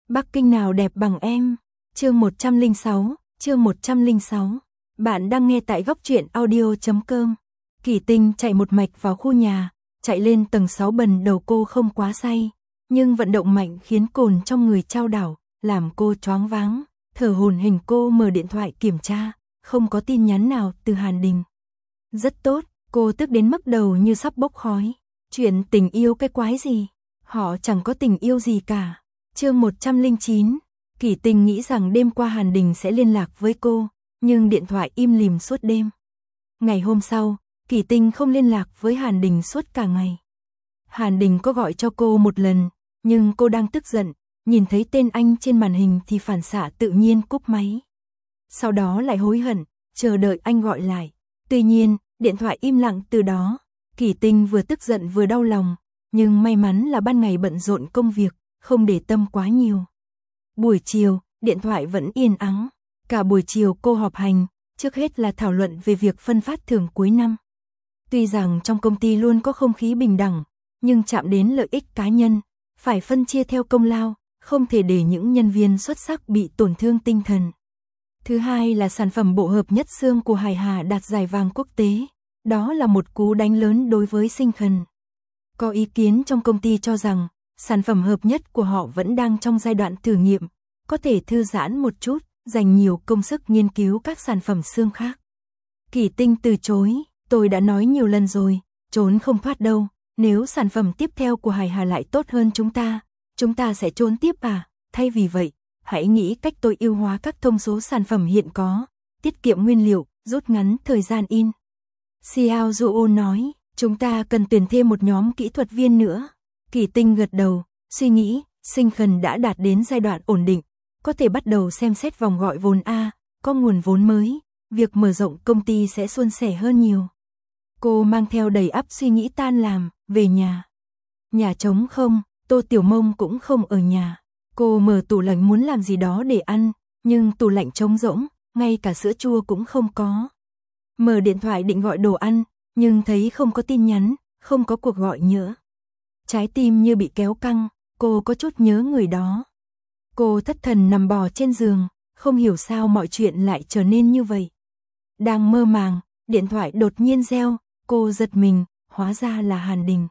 Bắc Kinh nào đẹp bằng em. Chương 106, chương 106. Bạn đang nghe tại góc truyện audio.com. Kỷ Tinh chạy một mạch vào khu nhà, chạy lên tầng 6 bần đầu cô không quá say, nhưng vận động mạnh khiến cồn trong người chao đảo, làm cô choáng váng, thở hổn hển. Cô mở điện thoại kiểm tra, không có tin nhắn nào từ Hàn Đình. Rất tốt, cô tức đến mức đầu như sắp bốc khói. Chuyện tình yêu cái quái gì? Họ chẳng có tình yêu gì cả. Chương 109. Kỷ Tinh nghĩ rằng đêm qua Hàn Đình sẽ liên lạc với cô, nhưng điện thoại im lìm suốt đêm. Ngày hôm sau, Kỷ Tinh không liên lạc với Hàn Đình suốt cả ngày. Hàn Đình có gọi cho cô một lần, nhưng cô đang tức giận, nhìn thấy tên anh trên màn hình thì phản xạ tự nhiên cúp máy. Sau đó lại hối hận, chờ đợi anh gọi lại. Tuy nhiên, điện thoại im lặng từ đó. Kỷ Tinh vừa tức giận vừa đau lòng, nhưng may mắn là ban ngày bận rộn công việc, không để tâm quá nhiều. Buổi chiều, điện thoại vẫn yên ắng. Cả buổi chiều cô họp hành, trước hết là thảo luận về việc phân phát thưởng cuối năm. Tuy rằng trong công ty luôn có không khí bình đẳng, nhưng chạm đến lợi ích cá nhân, phải phân chia theo công lao, không thể để những nhân viên xuất sắc bị tổn thương tinh thần. Thứ hai là sản phẩm bộ hợp nhất xương của Hải Hà đạt giải vàng quốc tế. Đó là một cú đánh lớn đối với Sinh Khẩn. Có ý kiến trong công ty cho rằng, sản phẩm hợp nhất của họ vẫn đang trong giai đoạn thử nghiệm, có thể thư giãn một chút, dành nhiều công sức nghiên cứu các sản phẩm xương khác. Kỷ Tinh từ chối, tôi đã nói nhiều lần rồi, trốn không thoát đâu, nếu sản phẩm tiếp theo của Hải Hà lại tốt hơn chúng ta sẽ trốn tiếp à, thay vì vậy, hãy nghĩ cách tối ưu hóa các thông số sản phẩm hiện có, tiết kiệm nguyên liệu, rút ngắn thời gian in. Xiao Zhuo nói, chúng ta cần tuyển thêm một nhóm kỹ thuật viên nữa. Kỷ Tinh gật đầu, suy nghĩ, Sinh Khẩn đã đạt đến giai đoạn ổn định, có thể bắt đầu xem xét vòng gọi vốn A, có nguồn vốn mới, việc mở rộng công ty sẽ suôn sẻ hơn nhiều. Cô mang theo đầy ắp suy nghĩ tan làm, về nhà. Nhà trống không, Tô Tiểu Mông cũng không ở nhà. Cô mở tủ lạnh muốn làm gì đó để ăn, nhưng tủ lạnh trống rỗng, ngay cả sữa chua cũng không có. Mở điện thoại định gọi đồ ăn, nhưng thấy không có tin nhắn, không có cuộc gọi nhỡ. Trái tim như bị kéo căng, cô có chút nhớ người đó. Cô thất thần nằm bò trên giường, không hiểu sao mọi chuyện lại trở nên như vậy. Đang mơ màng, điện thoại đột nhiên reo, cô giật mình, hóa ra là Hàn Đình.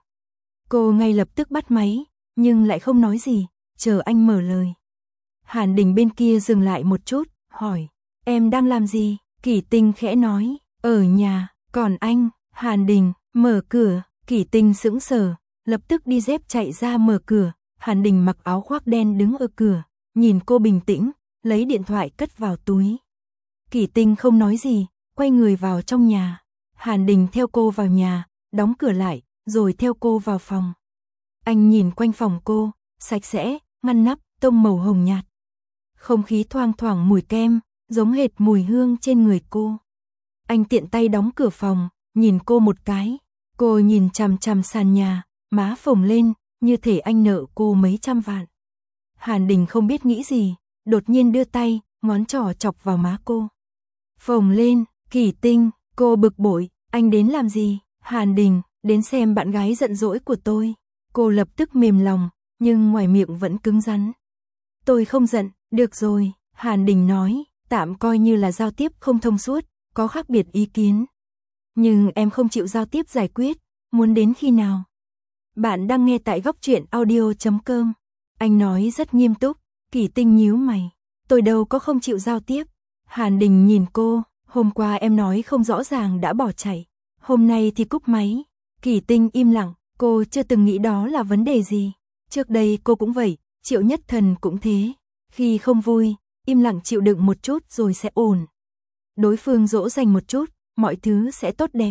Cô ngay lập tức bắt máy, nhưng lại không nói gì, chờ anh mở lời. Hàn Đình bên kia dừng lại một chút, hỏi, em đang làm gì? Kỷ Tinh khẽ nói, ở nhà, còn anh? Hàn Đình, mở cửa. Kỷ Tinh sững sờ, lập tức đi dép chạy ra mở cửa. Hàn Đình mặc áo khoác đen đứng ở cửa, nhìn cô bình tĩnh, lấy điện thoại cất vào túi. Kỷ Tinh không nói gì, quay người vào trong nhà. Hàn Đình theo cô vào nhà, đóng cửa lại, rồi theo cô vào phòng. Anh nhìn quanh phòng cô, sạch sẽ, ngăn nắp, tông màu hồng nhạt. Không khí thoang thoảng mùi kem, giống hệt mùi hương trên người cô. Anh tiện tay đóng cửa phòng, nhìn cô một cái. Cô nhìn chằm chằm sàn nhà, má phồng lên, như thể anh nợ cô mấy trăm vạn. Hàn Đình không biết nghĩ gì, đột nhiên đưa tay, ngón trỏ chọc vào má cô. Phồng lên, Kỷ Tinh, cô bực bội, anh đến làm gì? Hàn Đình, đến xem bạn gái giận dỗi của tôi. Cô lập tức mềm lòng, nhưng ngoài miệng vẫn cứng rắn. Tôi không giận, được rồi, Hàn Đình nói, tạm coi như là giao tiếp không thông suốt, có khác biệt ý kiến. Nhưng em không chịu giao tiếp giải quyết, muốn đến khi nào? Bạn đang nghe tại góc truyện audio.com. Anh nói rất nghiêm túc. Kỷ Tinh nhíu mày, tôi đâu có không chịu giao tiếp. Hàn Đình nhìn cô, hôm qua em nói không rõ ràng đã bỏ chạy, hôm nay thì cúp máy. Kỷ Tinh im lặng, cô chưa từng nghĩ đó là vấn đề gì. Trước đây cô cũng vậy, Triệu Nhất Thần cũng thế. Khi không vui, im lặng chịu đựng một chút rồi sẽ ổn. Đối phương dỗ dành một chút, mọi thứ sẽ tốt đẹp.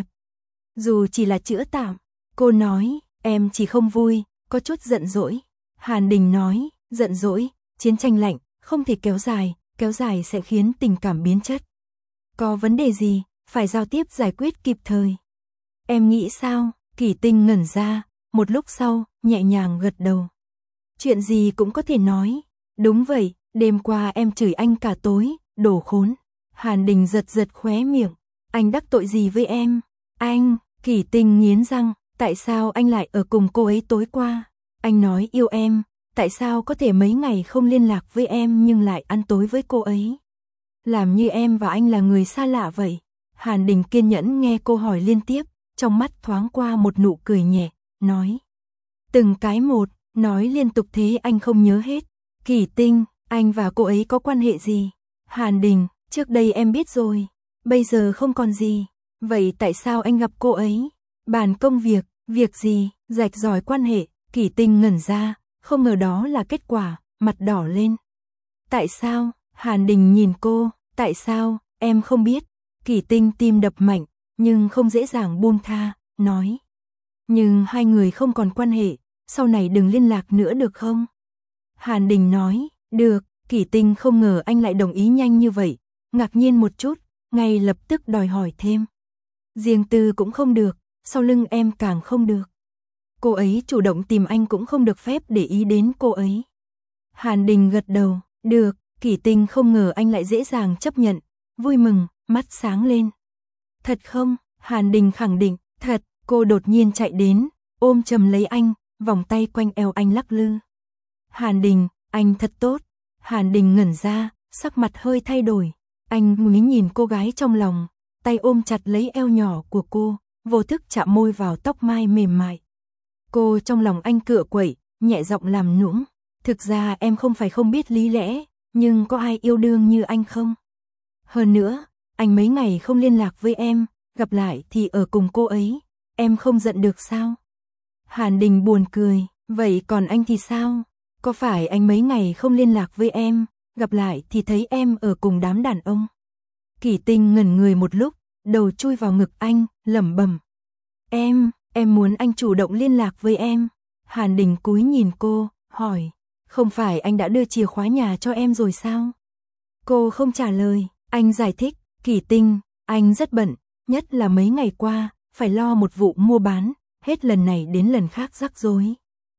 Dù chỉ là chữa tạm. Cô nói, em chỉ không vui, có chút giận dỗi. Hàn Đình nói, giận dỗi, chiến tranh lạnh, không thể kéo dài sẽ khiến tình cảm biến chất. Có vấn đề gì, phải giao tiếp giải quyết kịp thời. Em nghĩ sao? Kỷ Tinh ngẩn ra, một lúc sau, nhẹ nhàng gật đầu. Chuyện gì cũng có thể nói. Đúng vậy, đêm qua em chửi anh cả tối, đồ khốn. Hàn Đình giật giật khóe miệng. Anh đắc tội gì với em? Anh, Kỷ Tinh nghiến răng, tại sao anh lại ở cùng cô ấy tối qua? Anh nói yêu em, Tại sao có thể mấy ngày không liên lạc với em nhưng lại ăn tối với cô ấy? Làm như em và anh là người xa lạ vậy. Hàn Đình kiên nhẫn nghe cô hỏi liên tiếp, trong mắt thoáng qua một nụ cười nhẹ, nói. Từng cái một, nói liên tục thế anh không nhớ hết. Kỳ Tinh, anh và cô ấy có quan hệ gì? Hàn Đình, trước đây em biết rồi, bây giờ không còn gì. Vậy tại sao anh gặp cô ấy? Bàn công việc gì, rạch ròi quan hệ. Kỳ Tinh ngẩn ra, không ngờ đó là kết quả, mặt đỏ lên. Tại sao? Hàn Đình nhìn cô, tại sao, em không biết. Kỳ Tinh tim đập mạnh, nhưng không dễ dàng buông tha, nói. Nhưng hai người không còn quan hệ, sau này đừng liên lạc nữa được không? Hàn Đình nói, được. Kỳ Tinh không ngờ anh lại đồng ý nhanh như vậy, ngạc nhiên một chút, ngay lập tức đòi hỏi thêm. Riêng tư cũng không được, sau lưng em càng không được. Cô ấy chủ động tìm anh cũng không được phép để ý đến cô ấy. Hàn Đình gật đầu, được. Kỳ Tinh không ngờ anh lại dễ dàng chấp nhận, vui mừng, mắt sáng lên. Thật không? Hàn Đình khẳng định, thật. Cô đột nhiên chạy đến, ôm chầm lấy anh, vòng tay quanh eo anh lắc lư. Hàn Đình, anh thật tốt. Hàn Đình ngẩn ra, sắc mặt hơi thay đổi. Anh mới nhìn cô gái trong lòng, tay ôm chặt lấy eo nhỏ của cô, vô thức chạm môi vào tóc mai mềm mại. Cô trong lòng anh cựa quậy, nhẹ giọng làm nũng. Thực ra em không phải không biết lý lẽ, nhưng có ai yêu đương như anh không? Hơn nữa, anh mấy ngày không liên lạc với em, gặp lại thì ở cùng cô ấy, em không giận được sao? Hàn Đình buồn cười, vậy còn anh thì sao? Có phải anh mấy ngày không liên lạc với em, gặp lại thì thấy em ở cùng đám đàn ông? Kỳ Tinh ngẩn người một lúc, đầu chui vào ngực anh, lẩm bẩm. Em muốn anh chủ động liên lạc với em. Hàn Đình cúi nhìn cô, hỏi, không phải anh đã đưa chìa khóa nhà cho em rồi sao? Cô không trả lời, anh giải thích, Kỳ Tinh, anh rất bận, nhất là mấy ngày qua, phải lo một vụ mua bán, hết lần này đến lần khác rắc rối.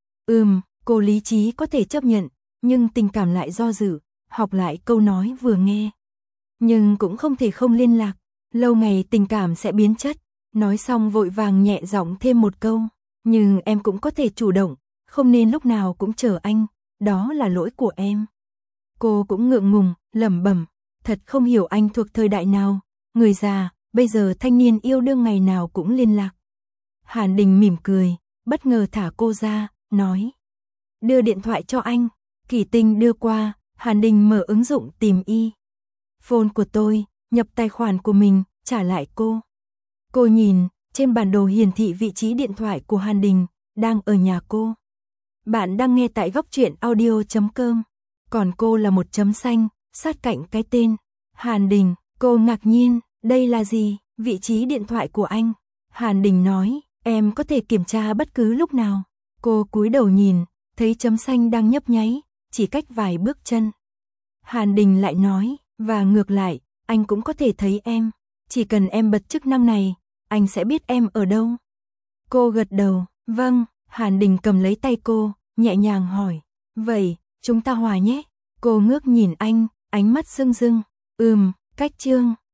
Cô lý trí có thể chấp nhận, nhưng tình cảm lại do dự, học lại câu nói vừa nghe. Nhưng cũng không thể không liên lạc, lâu ngày tình cảm sẽ biến chất. Nói xong vội vàng nhẹ giọng thêm một câu, nhưng em cũng có thể chủ động, không nên lúc nào cũng chờ anh, đó là lỗi của em. Cô cũng ngượng ngùng, lẩm bẩm, thật không hiểu anh thuộc thời đại nào, người già, bây giờ thanh niên yêu đương ngày nào cũng liên lạc. Hàn Đình mỉm cười, bất ngờ thả cô ra, nói, đưa điện thoại cho anh. Kỳ Tinh đưa qua, Hàn Đình mở ứng dụng tìm phone của tôi, nhập tài khoản của mình, trả lại cô. Cô nhìn, trên bản đồ hiển thị vị trí điện thoại của Hàn Đình, đang ở nhà cô. Bạn đang nghe tại Góc Truyện Audio.com. Còn cô là một chấm xanh, sát cạnh cái tên. Hàn Đình, cô ngạc nhiên, đây là gì? Vị trí điện thoại của anh. Hàn Đình nói, em có thể kiểm tra bất cứ lúc nào. Cô cúi đầu nhìn, thấy chấm xanh đang nhấp nháy, chỉ cách vài bước chân. Hàn Đình lại nói, và ngược lại, anh cũng có thể thấy em. Chỉ cần em bật chức năng này, anh sẽ biết em ở đâu. Cô gật đầu, vâng. Hàn Đình cầm lấy tay cô, nhẹ nhàng hỏi, vậy, chúng ta hòa nhé. Cô ngước nhìn anh, ánh mắt rưng rưng, cách chương.